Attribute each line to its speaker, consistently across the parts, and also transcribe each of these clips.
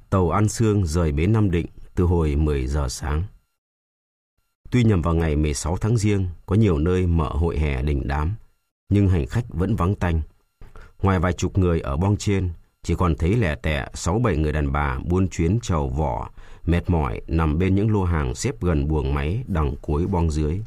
Speaker 1: Tàu An Sương rời bến Nam Định từ hồi 10 giờ sáng. Tuy nhằm vào ngày 16 tháng Giêng có nhiều nơi mở hội hè đình đám, nhưng hành khách vẫn vắng tanh. Ngoài vài chục người ở boong trên, chỉ còn thấy lẻ tẻ 6-7 người đàn bà buôn chuyến chầu vỏ, mệt mỏi nằm bên những lô hàng xếp gần buồng máy đằng cuối boong dưới.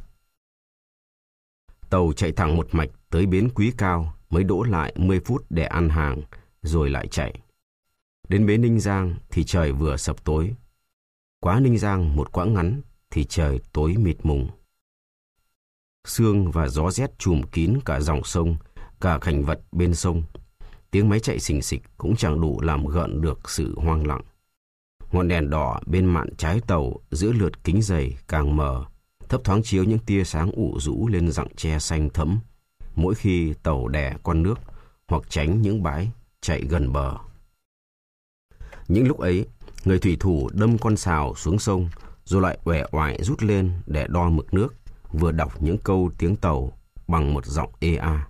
Speaker 1: Tàu chạy thẳng một mạch tới bến Quý Cao, mới đỗ lại 10 phút để ăn hàng, rồi lại chạy. Đến bến Ninh Giang thì trời vừa sập tối. Quá Ninh Giang một quãng ngắn thì trời tối mịt mùng. Sương và gió rét trùm kín cả dòng sông, cả cảnh vật bên sông. Tiếng máy chạy xình xịch cũng chẳng đủ làm gợn được sự hoang lặng. Ngọn đèn đỏ bên mạn trái tàu giữa lượt kính dày càng mờ, thấp thoáng chiếu những tia sáng ụ rũ lên rặng tre xanh thẫm, mỗi khi tàu đè con nước hoặc tránh những bãi chạy gần bờ. Những lúc ấy, người thủy thủ đâm con sào xuống sông, rồi lại uể oải rút lên để đo mực nước, vừa đọc những câu tiếng tàu bằng một giọng ê a.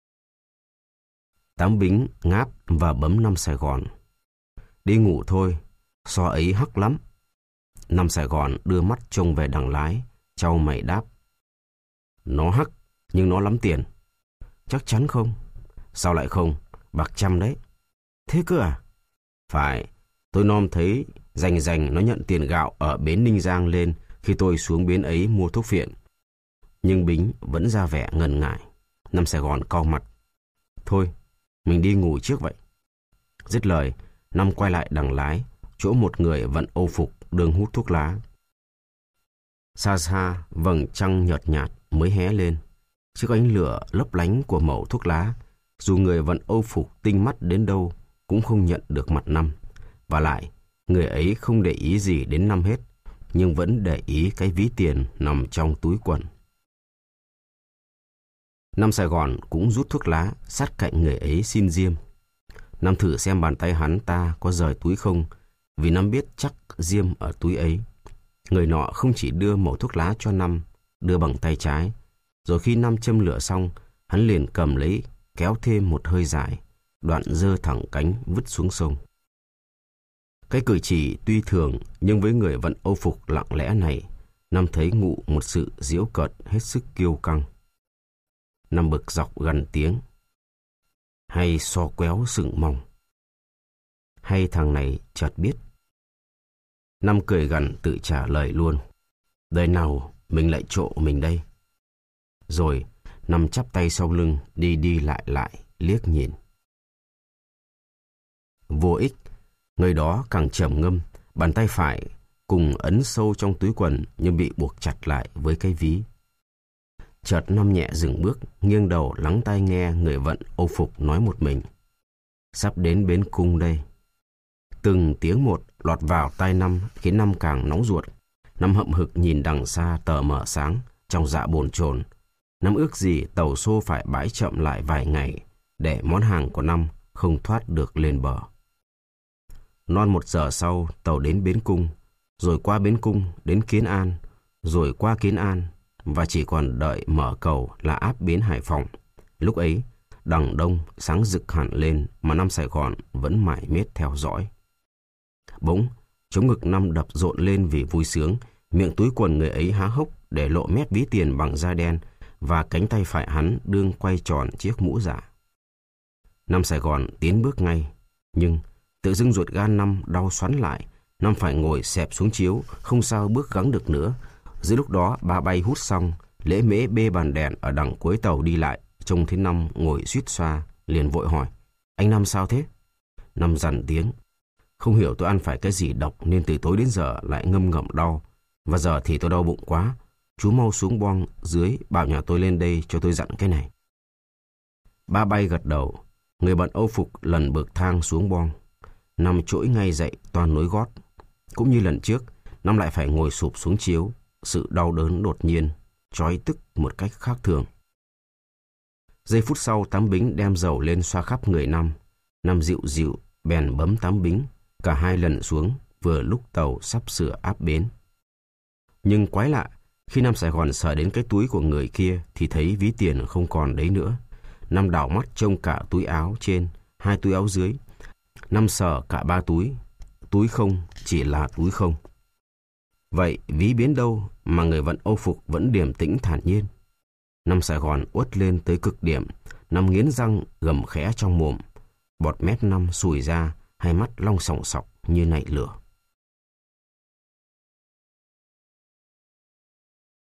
Speaker 1: Tám Bính ngáp và bấm năm Sài Gòn. Đi ngủ thôi, so ấy hắc lắm. Năm Sài Gòn đưa mắt trông về đằng lái, chau mày đáp. Nó hắc, nhưng nó lắm tiền. Chắc chắn không? Sao lại không? Bạc trăm đấy. Thế cơ à? Phải, tôi nom thấy rành nó nhận tiền gạo ở bến Ninh Giang lên khi tôi xuống bến ấy mua thuốc phiện. Nhưng Bính vẫn ra vẻ ngần ngại. Năm Sài Gòn cau mặt. Thôi, mình đi ngủ trước vậy. Dứt lời, Năm quay lại đằng lái, chỗ một người vận âu phục đường hút thuốc lá. Xa xa, vầng trăng nhợt nhạt mới hé lên. Trước ánh lửa lấp lánh của mẩu thuốc lá, dù người vận âu phục tinh mắt đến đâu cũng không nhận được mặt Năm. Và lại, người ấy không để ý gì đến Năm hết, nhưng vẫn để ý cái ví tiền nằm trong túi quần. Năm Sài Gòn cũng rút thuốc lá sát cạnh người ấy xin diêm. Năm thử xem bàn tay hắn ta có rời túi không, vì Năm biết chắc diêm ở túi ấy. Người nọ không chỉ đưa mẩu thuốc lá cho Năm, đưa bằng tay trái. Rồi khi Năm châm lửa xong, hắn liền cầm lấy, kéo thêm một hơi dài, đoạn giơ thẳng cánh vứt xuống sông. Cái cử chỉ tuy thường, nhưng với người vận âu phục lặng lẽ này, Năm thấy ngụ một sự giễu cợt hết sức kiêu căng. Năm bực dọc gần tiếng. Hay so quéo sừng mong. Hay thằng này chợt biết. Năm cười gằn tự trả lời luôn. Đời nào mình lại trộ mình đây. Rồi Năm chắp tay sau lưng, đi đi lại liếc nhìn. Vô ích, người đó càng trầm ngâm, bàn tay phải cùng ấn sâu trong túi quần nhưng bị buộc chặt lại với cái ví. Chợt Năm nhẹ dừng bước, nghiêng đầu lắng tai nghe người vận âu phục nói một mình. Sắp đến bến cung đây. Từng tiếng một lọt vào tai Năm khiến Năm càng nóng ruột. Năm hậm hực nhìn đằng xa tờ mờ sáng, trong dạ bồn chồn. Năm ước gì tàu xô phải bãi chậm lại vài ngày để món hàng của Năm không thoát được lên bờ. Non 1 giờ sau, tàu đến bến cung, rồi qua bến cung đến Kiến An, rồi qua Kiến An, và chỉ còn đợi mở cầu là áp bến Hải Phòng. Lúc ấy, đằng đông sáng rực hẳn lên mà Năm Sài Gòn vẫn mải miết theo dõi. Bỗng, chống ngực Năm đập rộn lên vì vui sướng, miệng túi quần người ấy há hốc để lộ mét ví tiền bằng da đen, và cánh tay phải hắn đương quay tròn chiếc mũ giả. Năm Sài Gòn tiến bước ngay, nhưng tự dưng ruột gan Năm đau xoắn lại. Năm phải ngồi xẹp xuống chiếu, không sao bước gắng được nữa. Giữa lúc đó ba bay hút xong, lễ mễ bê bàn đèn ở đằng cuối tàu đi lại, trông thấy Năm ngồi suýt xoa, liền vội hỏi: Anh Năm sao thế? Năm dằn tiếng: Không hiểu tôi ăn phải cái gì độc nên từ tối đến giờ lại ngâm ngậm đau, và giờ thì tôi đau bụng quá. Chú mau xuống boong dưới bảo nhà tôi lên đây cho tôi dặn cái này. Ba bay gật đầu. Người bận âu phục lần bậc thang xuống boong. Năm trỗi ngay dậy toan nối gót. Cũng như lần trước, Năm lại phải ngồi sụp xuống chiếu. Sự đau đớn đột nhiên, trói tức một cách khác thường. Giây phút sau, Tám Bính đem dầu lên xoa khắp người Năm. Năm dịu dịu bèn bấm Tám Bính. Cả hai lần xuống vừa lúc tàu sắp sửa áp bến. Nhưng quái lạ, khi Năm Sài Gòn sờ đến cái túi của người kia thì thấy ví tiền không còn đấy nữa. Năm đảo mắt trông cả túi áo trên, 2 túi áo dưới. Năm sờ cả 3 túi. túi không chỉ là túi không. Vậy ví biến đâu mà người vận Âu phục vẫn điềm tĩnh thản nhiên. Năm Sài Gòn uất lên tới cực điểm, năm nghiến răng gầm khẽ trong mồm, bọt mép năm sùi ra, hai mắt long sòng sọc như nạy lửa.